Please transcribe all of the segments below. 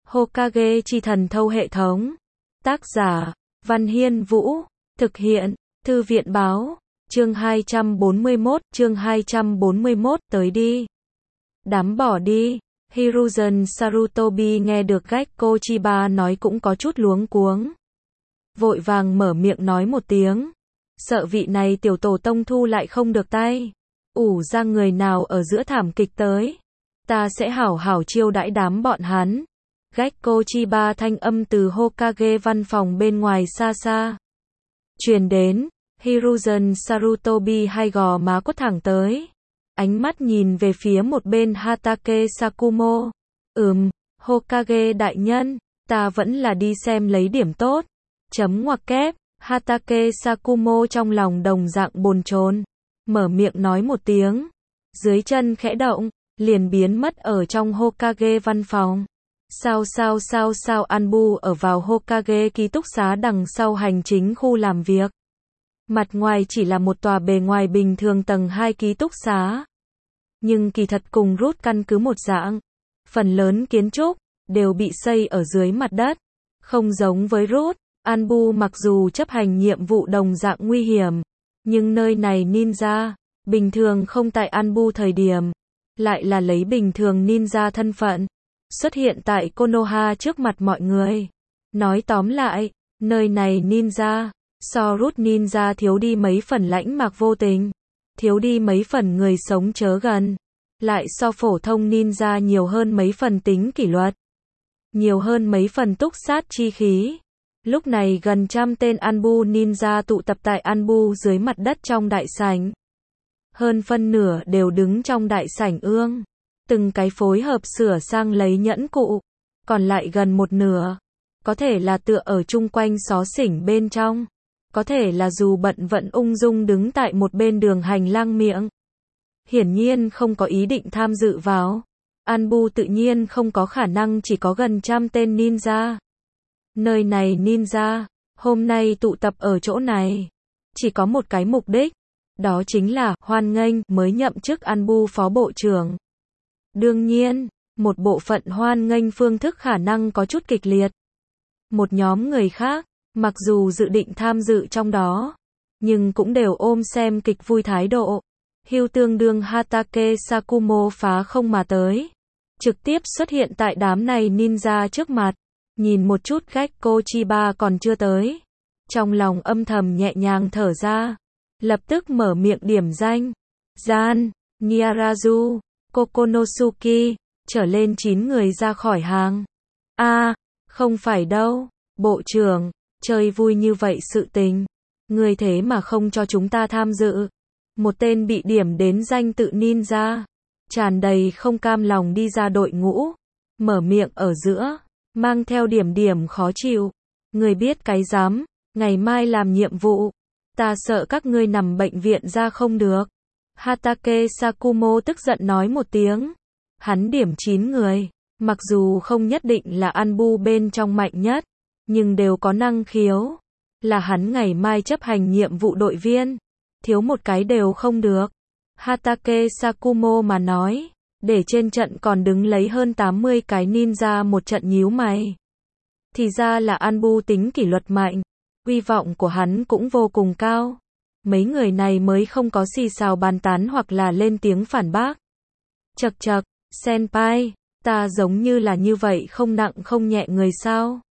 Hokage chi thần thâu hệ thống. Tác giả, Văn Hiên Vũ. Thực hiện, Thư viện Báo. Chương 241, tới đi. Đám bỏ đi. Hiruzen Sarutobi nghe được Gekko Chiba nói cũng có chút luống cuống. Vội vàng mở miệng nói một tiếng. Sợ vị này tiểu tổ tông thu lại không được tay. Ủ ra người nào ở giữa thảm kịch tới. Ta sẽ hảo hảo chiêu đãi đám bọn hắn. Gekko Chiba thanh âm từ Hokage văn phòng bên ngoài xa xa truyền đến. Hiruzen Sarutobi hai gò má quất thẳng tới. Ánh mắt nhìn về phía một bên Hatake Sakumo. Hokage đại nhân, ta vẫn là đi xem lấy điểm tốt. Chấm ngoặc kép, Hatake Sakumo trong lòng đồng dạng bồn chồn, mở miệng nói một tiếng. Dưới chân khẽ động, liền biến mất ở trong Hokage văn phòng. Sao Anbu ở vào Hokage ký túc xá đằng sau hành chính khu làm việc. Mặt ngoài chỉ là một tòa bề ngoài bình thường tầng 2 ký túc xá. Nhưng kỳ thật cùng Root căn cứ một dạng. Phần lớn kiến trúc đều bị xây ở dưới mặt đất. Không giống với Root, Anbu mặc dù chấp hành nhiệm vụ đồng dạng nguy hiểm. Nhưng nơi này ninja, bình thường không tại Anbu thời điểm. Lại là lấy bình thường ninja thân phận. Xuất hiện tại Konoha trước mặt mọi người. Nói tóm lại, nơi này ninja, so Root ninja thiếu đi mấy phần lãnh mạc vô tình. Thiếu đi mấy phần người sống chớ gần. Lại so phổ thông ninja nhiều hơn mấy phần tính kỷ luật. Nhiều hơn mấy phần túc sát chi khí. Lúc này gần 100 tên Anbu ninja tụ tập tại Anbu dưới mặt đất trong đại sảnh. Hơn phân nửa đều đứng trong đại sảnh ương. Từng cái phối hợp sửa sang lấy nhẫn cụ. Còn lại gần một nửa. Có thể là tựa ở chung quanh xó xỉnh bên trong. Có thể là dù bận vận ung dung đứng tại một bên đường hành lang miệng. Hiển nhiên không có ý định tham dự vào. Anbu tự nhiên không có khả năng chỉ có gần 100 tên ninja. Nơi này ninja, hôm nay tụ tập ở chỗ này. Chỉ có một cái mục đích. Đó chính là hoan nghênh mới nhậm chức Anbu phó bộ trưởng. Đương nhiên, một bộ phận hoan nghênh phương thức khả năng có chút kịch liệt. Một nhóm người khác, mặc dù dự định tham dự trong đó, nhưng cũng đều ôm xem kịch vui thái độ. Hưu tương đương Hatake Sakumo phá không mà tới. Trực tiếp xuất hiện tại đám này ninja trước mặt. Nhìn một chút Gekko Chiba còn chưa tới. Trong lòng âm thầm nhẹ nhàng thở ra. Lập tức mở miệng điểm danh. Gian, Nyarazu, Kokonosuke, trở lên 9 người ra khỏi hàng. Không phải đâu, bộ trưởng, chơi vui như vậy sự tình. Người thế mà không cho chúng ta tham dự. Một tên bị điểm đến danh tự ninja. Tràn đầy không cam lòng đi ra đội ngũ. Mở miệng ở giữa. Mang theo điểm khó chịu. Người biết cái dám. Ngày mai làm nhiệm vụ. Ta sợ các ngươi nằm bệnh viện ra không được. Hatake Sakumo tức giận nói một tiếng. Hắn điểm 9 người. Mặc dù không nhất định là Anbu bên trong mạnh nhất. Nhưng đều có năng khiếu. Là hắn ngày mai chấp hành nhiệm vụ đội viên. Thiếu một cái đều không được. Hatake Sakumo mà nói. Để trên trận còn đứng lấy hơn 80 cái ninja một trận nhíu mày. Thì ra là Anbu tính kỷ luật mạnh. Uy vọng của hắn cũng vô cùng cao. Mấy người này mới không có xì xào bàn tán hoặc là lên tiếng phản bác. Chậc, senpai, ta giống như là như vậy không nặng không nhẹ người sao?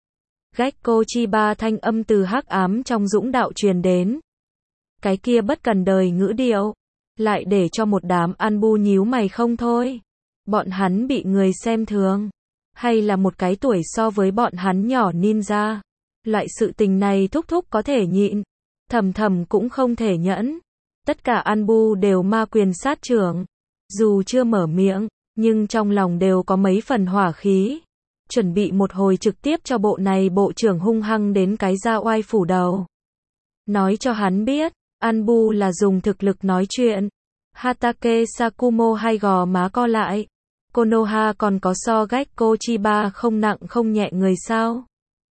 Gekko Chiba thanh âm từ hắc ám trong dũng đạo truyền đến. Cái kia bất cần đời ngữ điệu. Lại để cho một đám Anbu nhíu mày không thôi. Bọn hắn bị người xem thường. Hay là một cái tuổi so với bọn hắn nhỏ ninja. Loại sự tình này thúc có thể nhịn. Thầm cũng không thể nhẫn. Tất cả Anbu đều ma quyền sát trưởng. Dù chưa mở miệng, nhưng trong lòng đều có mấy phần hỏa khí. Chuẩn bị một hồi trực tiếp cho bộ này bộ trưởng hung hăng đến cái da oai phủ đầu. Nói cho hắn biết, Anbu là dùng thực lực nói chuyện. Hatake Sakumo hai gò má co lại. Konoha còn có so Gekko Chiba không nặng không nhẹ người sao?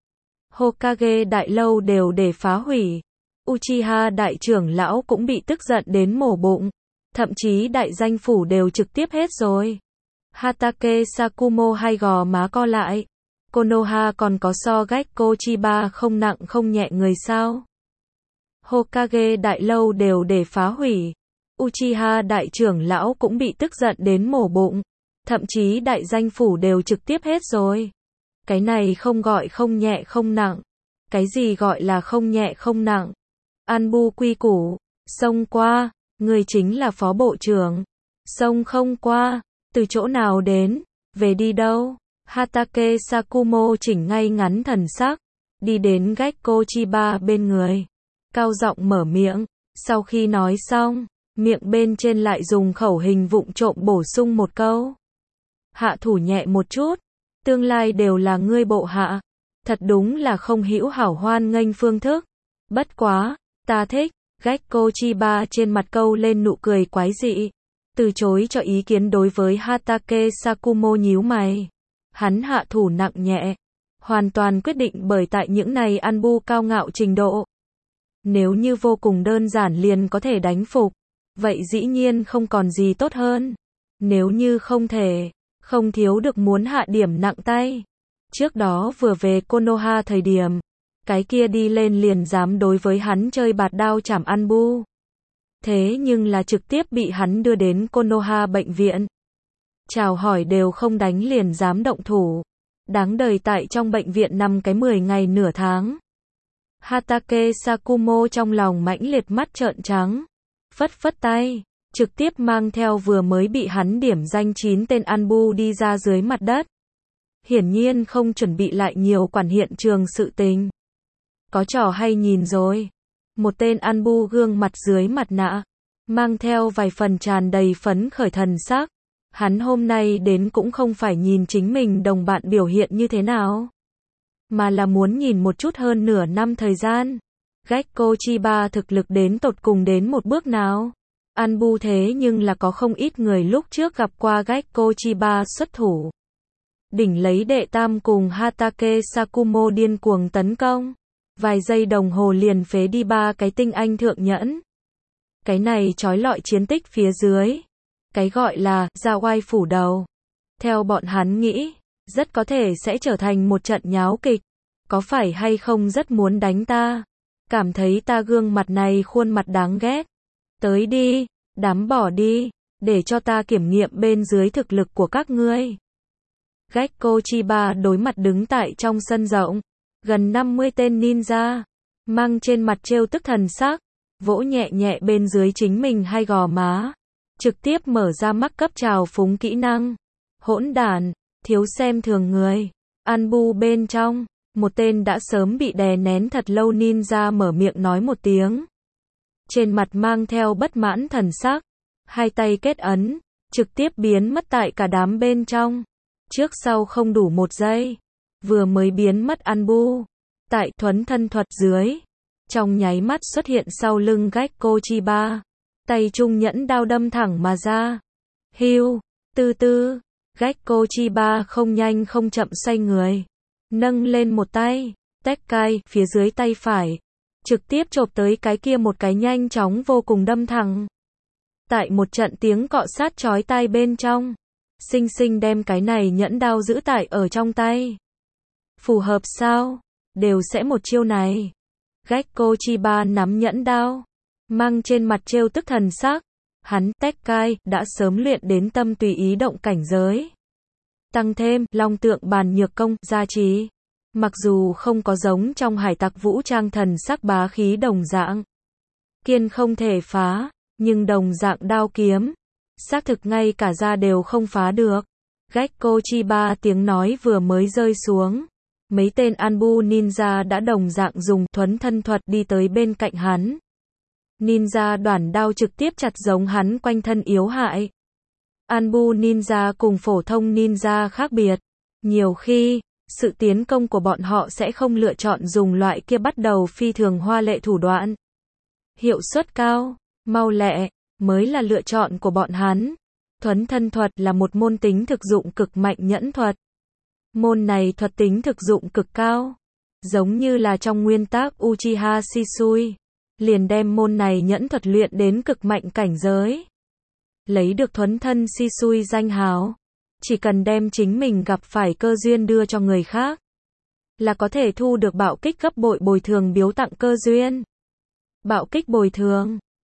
Hokage đại lâu đều để phá hủy. Uchiha đại trưởng lão cũng bị tức giận đến mổ bụng. Thậm chí đại danh phủ đều trực tiếp hết rồi. Hatake Sakumo hai gò má co lại. Konoha còn có so Gekko Chiba không nặng không nhẹ người sao? Hokage đại lâu đều để phá hủy. Uchiha đại trưởng lão cũng bị tức giận đến mổ bụng. Thậm chí đại danh phủ đều trực tiếp hết rồi. Cái này không gọi không nhẹ không nặng. Cái gì gọi là không nhẹ không nặng? Anbu quy củ, xông qua, người chính là phó bộ trưởng. Xông không qua, từ chỗ nào đến, về đi đâu? Hatake Sakumo chỉnh ngay ngắn thần sắc, đi đến Gekko Chiba bên người. Cao giọng mở miệng, sau khi nói xong, miệng bên trên lại dùng khẩu hình vụng trộm bổ sung một câu. Hạ thủ nhẹ một chút, tương lai đều là ngươi bộ hạ. Thật đúng là không hữu hảo hoan nghênh phương thức. Bất quá, ta thích. Gekko Chiba trên mặt câu lên nụ cười quái dị. Từ chối cho ý kiến đối với Hatake Sakumo nhíu mày. Hắn hạ thủ nặng nhẹ. Hoàn toàn quyết định bởi tại những này Anbu cao ngạo trình độ. Nếu như vô cùng đơn giản liền có thể đánh phục. Vậy dĩ nhiên không còn gì tốt hơn. Nếu như không thể, không thiếu được muốn hạ điểm nặng tay. Trước đó vừa về Konoha thời điểm, cái kia đi lên liền dám đối với hắn chơi bạt đao chảm Anbu. Thế nhưng là trực tiếp bị hắn đưa đến Konoha bệnh viện. Chào hỏi đều không đánh liền dám động thủ. Đáng đời tại trong bệnh viện nằm cái 10 ngày nửa tháng. Hatake Sakumo trong lòng mãnh liệt mắt trợn trắng. Phất phất tay, trực tiếp mang theo vừa mới bị hắn điểm danh 9 tên Anbu đi ra dưới mặt đất. Hiển nhiên không chuẩn bị lại nhiều quản hiện trường sự tình. Có trò hay nhìn rồi. Một tên Anbu gương mặt dưới mặt nạ, mang theo vài phần tràn đầy phấn khởi thần sắc. Hắn hôm nay đến cũng không phải nhìn chính mình đồng bạn biểu hiện như thế nào, mà là muốn nhìn một chút hơn nửa năm thời gian. Gekko Chiba thực lực đến tột cùng đến một bước nào. Anbu thế nhưng là có không ít người lúc trước gặp qua Gekko Chiba xuất thủ. Đỉnh lấy đệ tam cùng Hatake Sakumo điên cuồng tấn công. Vài giây đồng hồ liền phế đi 3 cái tinh anh thượng nhẫn. Cái này trói lọi chiến tích phía dưới. Cái gọi là ra oai phủ đầu. Theo bọn hắn nghĩ, rất có thể sẽ trở thành một trận nháo kịch. Có phải hay không rất muốn đánh ta? Cảm thấy ta gương mặt này khuôn mặt đáng ghét. Tới đi, đám bỏ đi, để cho ta kiểm nghiệm bên dưới thực lực của các ngươi. Gekko Chiba đối mặt đứng tại trong sân rộng. Gần 50 tên ninja, mang trên mặt trêu tức thần sắc, vỗ nhẹ nhẹ bên dưới chính mình hai gò má. Trực tiếp mở ra mắc cấp trào phúng kỹ năng. Hỗn đản, thiếu xem thường người. Anbu bên trong, một tên đã sớm bị đè nén thật lâu ninja mở miệng nói một tiếng. Trên mặt mang theo bất mãn thần sắc, hai tay kết ấn, trực tiếp biến mất tại cả đám bên trong. Trước sau không đủ một giây, vừa mới biến mất Anbu, tại thuấn thân thuật dưới, trong nháy mắt xuất hiện sau lưng Gekko Chiba. Tay trung nhẫn đao đâm thẳng mà ra. Hiu, từ từ, Gekko Chiba không nhanh không chậm xoay người. Nâng lên một tay, Tekkai, phía dưới tay phải. Trực tiếp chộp tới cái kia một cái nhanh chóng vô cùng đâm thẳng. Tại một trận tiếng cọ sát chói tai bên trong. Xinh xinh đem cái này nhẫn đao giữ tại ở trong tay. Phù hợp sao? Đều sẽ một chiêu này. Gekko Chiba nắm nhẫn đao. Mang trên mặt trêu tức thần sắc. Hắn, Tekkai, đã sớm luyện đến tâm tùy ý động cảnh giới. Tăng thêm, long tượng bàn nhược công, gia trì. Mặc dù không có giống trong hải tặc vũ trang thần sắc bá khí đồng dạng. Kiên không thể phá, nhưng đồng dạng đao kiếm. Xác thực ngay cả ra đều không phá được. Gekko Chiba tiếng nói vừa mới rơi xuống. Mấy tên Anbu ninja đã đồng dạng dùng thuấn thân thuật đi tới bên cạnh hắn. Ninja đoản đao trực tiếp chặt giống hắn quanh thân yếu hại. Anbu ninja cùng phổ thông ninja khác biệt. Nhiều khi, sự tiến công của bọn họ sẽ không lựa chọn dùng loại kia bắt đầu phi thường hoa lệ thủ đoạn. Hiệu suất cao, mau lẹ, mới là lựa chọn của bọn hắn. Thuấn thân thuật là một môn tính thực dụng cực mạnh nhẫn thuật. Môn này thuật tính thực dụng cực cao. Giống như là trong nguyên tác Uchiha Shisui. Liền đem môn này nhẫn thuật luyện đến cực mạnh cảnh giới. Lấy được thuấn thân Shisui danh hào. Chỉ cần đem chính mình gặp phải cơ duyên đưa cho người khác. là có thể thu được bạo kích gấp bội bồi thường biếu tặng cơ duyên. Bạo kích bồi thường